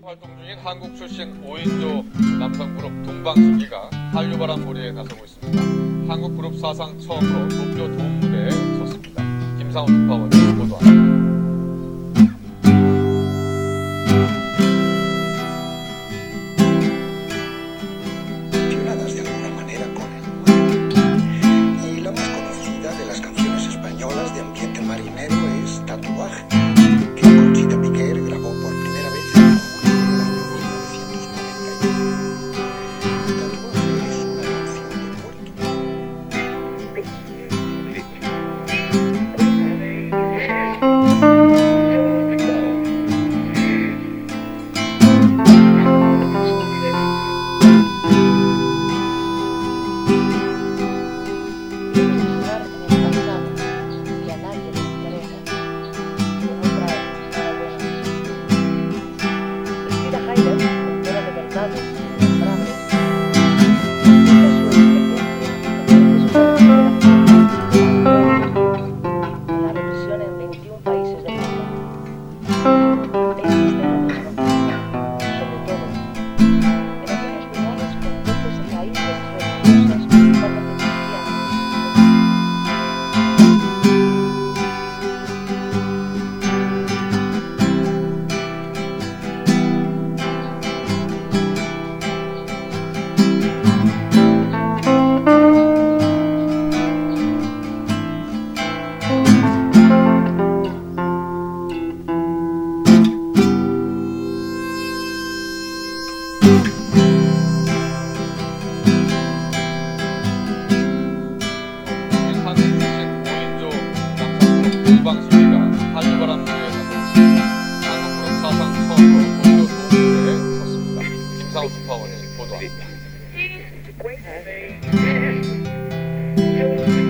활동 중인 한국 출신 5인조 남성 그룹 동방신기가 한류바람 몰이에 나서고 있습니다. 한국 그룹 사상 처음으로 도쿄 돔 무대에 섰습니다. 김상훈 특파원이 보도합니다. Marinero es Tatuaje, que Conchita Piquer grabó por primera vez en julio del año 1991. Tatuaje es una canción de Puerto 동방신기가 한류바람 무대에 나섰습니다. 한국 그룹 사상 처음으로 도쿄 돔 무대에 섰습니다. 김상훈 특파원이 보도합니다.